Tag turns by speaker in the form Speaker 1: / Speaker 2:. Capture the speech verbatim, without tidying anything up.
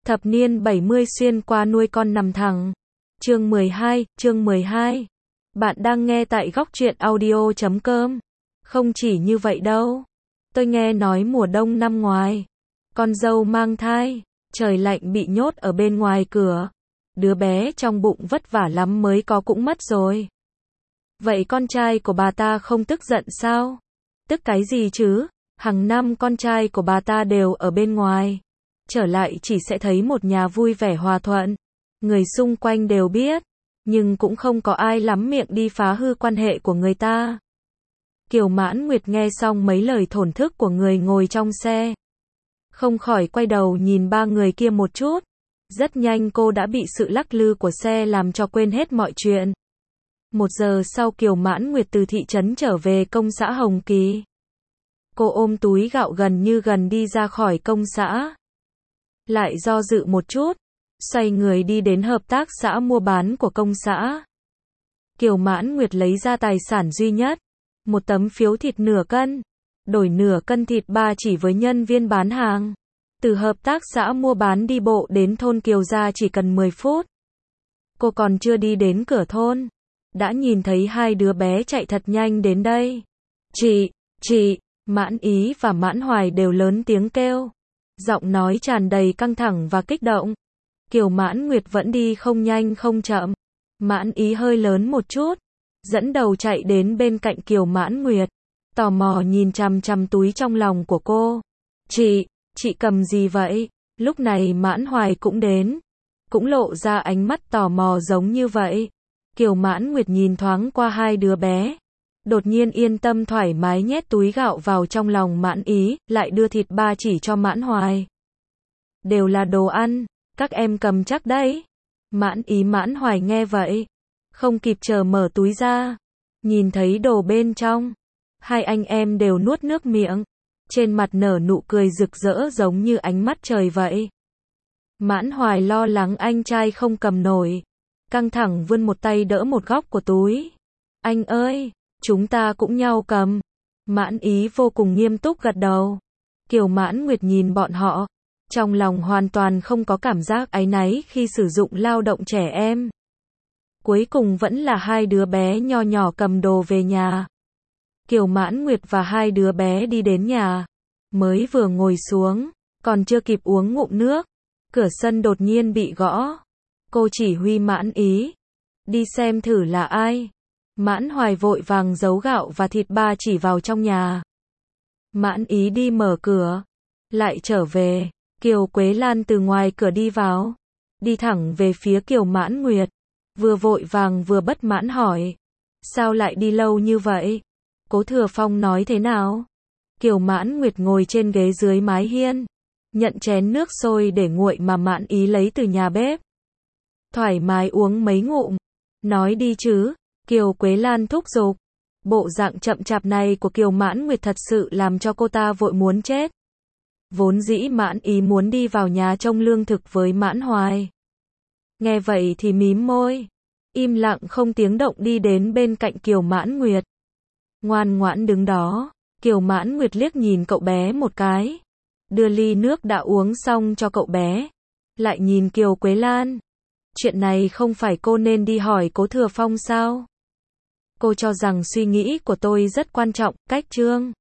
Speaker 1: Thập niên bảy mươi xuyên qua nuôi con nằm thẳng. Chương mười hai, chương mười hai. Bạn đang nghe tại góc truyện audio chấm com. Không chỉ như vậy đâu. Tôi nghe nói mùa đông năm ngoài, con dâu mang thai, trời lạnh bị nhốt ở bên ngoài cửa. Đứa bé trong bụng vất vả lắm mới có cũng mất rồi. Vậy con trai của bà ta không tức giận sao? Tức cái gì chứ? Hàng năm con trai của bà ta đều ở bên ngoài. Trở lại chỉ sẽ thấy một nhà vui vẻ hòa thuận. Người xung quanh đều biết, nhưng cũng không có ai lắm miệng đi phá hư quan hệ của người ta. Kiều Mãn Nguyệt nghe xong mấy lời thổn thức của người ngồi trong xe, không khỏi quay đầu nhìn ba người kia một chút. Rất nhanh cô đã bị sự lắc lư của xe làm cho quên hết mọi chuyện. Một giờ sau Kiều Mãn Nguyệt từ thị trấn trở về công xã Hồng Kỳ. Cô ôm túi gạo gần như gần đi ra khỏi công xã. Lại do dự một chút, xoay người đi đến hợp tác xã mua bán của công xã. Kiều Mãn Nguyệt lấy ra tài sản duy nhất, một tấm phiếu thịt nửa cân, đổi nửa cân thịt ba chỉ với nhân viên bán hàng. Từ hợp tác xã mua bán đi bộ đến thôn Kiều Gia chỉ cần mười phút. Cô còn chưa đi đến cửa thôn, đã nhìn thấy hai đứa bé chạy thật nhanh đến đây. Chị, chị, Mãn Ý và Mãn Hoài đều lớn tiếng kêu. Giọng nói tràn đầy căng thẳng và kích động. Kiều Mãn Nguyệt vẫn đi không nhanh không chậm. Mãn Ý hơi lớn một chút, dẫn đầu chạy đến bên cạnh Kiều Mãn Nguyệt, tò mò nhìn chằm chằm túi trong lòng của cô. Chị, chị cầm gì vậy? Lúc này Mãn Hoài cũng đến, cũng lộ ra ánh mắt tò mò giống như vậy. Kiều Mãn Nguyệt nhìn thoáng qua hai đứa bé, đột nhiên yên tâm thoải mái nhét túi gạo vào trong lòng Mãn Ý, lại đưa thịt ba chỉ cho Mãn Hoài. Đều là đồ ăn, các em cầm chắc đấy. Mãn Ý Mãn Hoài nghe vậy, không kịp chờ mở túi ra, nhìn thấy đồ bên trong, hai anh em đều nuốt nước miệng, trên mặt nở nụ cười rực rỡ giống như ánh mắt trời vậy. Mãn Hoài lo lắng anh trai không cầm nổi, căng thẳng vươn một tay đỡ một góc của túi. Anh ơi, chúng ta cũng nhau cầm. Mãn Ý vô cùng nghiêm túc gật đầu. Kiều Mãn Nguyệt nhìn bọn họ, trong lòng hoàn toàn không có cảm giác áy náy khi sử dụng lao động trẻ em. Cuối cùng vẫn là hai đứa bé nho nhỏ cầm đồ về nhà. Kiều Mãn Nguyệt và hai đứa bé đi đến nhà, mới vừa ngồi xuống, còn chưa kịp uống ngụm nước, cửa sân đột nhiên bị gõ. Cô chỉ huy Mãn Ý, đi xem thử là ai. Mãn Hoài vội vàng giấu gạo và thịt ba chỉ vào trong nhà. Mãn Ý đi mở cửa, lại trở về. Kiều Quế Lan từ ngoài cửa đi vào, đi thẳng về phía Kiều Mãn Nguyệt, vừa vội vàng vừa bất mãn hỏi. Sao lại đi lâu như vậy? Cố Thừa Phong nói thế nào? Kiều Mãn Nguyệt ngồi trên ghế dưới mái hiên, nhận chén nước sôi để nguội mà Mãn Ý lấy từ nhà bếp. Thoải mái uống mấy ngụm, nói đi chứ. Kiều Quế Lan thúc giục. Bộ dạng chậm chạp này của Kiều Mãn Nguyệt thật sự làm cho cô ta vội muốn chết. Vốn dĩ Mãn Ý muốn đi vào nhà trông lương thực với Mãn Hoài. Nghe vậy thì mím môi, im lặng không tiếng động đi đến bên cạnh Kiều Mãn Nguyệt. Ngoan ngoãn đứng đó, Kiều Mãn Nguyệt liếc nhìn cậu bé một cái, đưa ly nước đã uống xong cho cậu bé, lại nhìn Kiều Quế Lan. Chuyện này không phải cô nên đi hỏi Cố Thừa Phong sao? Cô cho rằng suy nghĩ của tôi rất quan trọng, cách chương.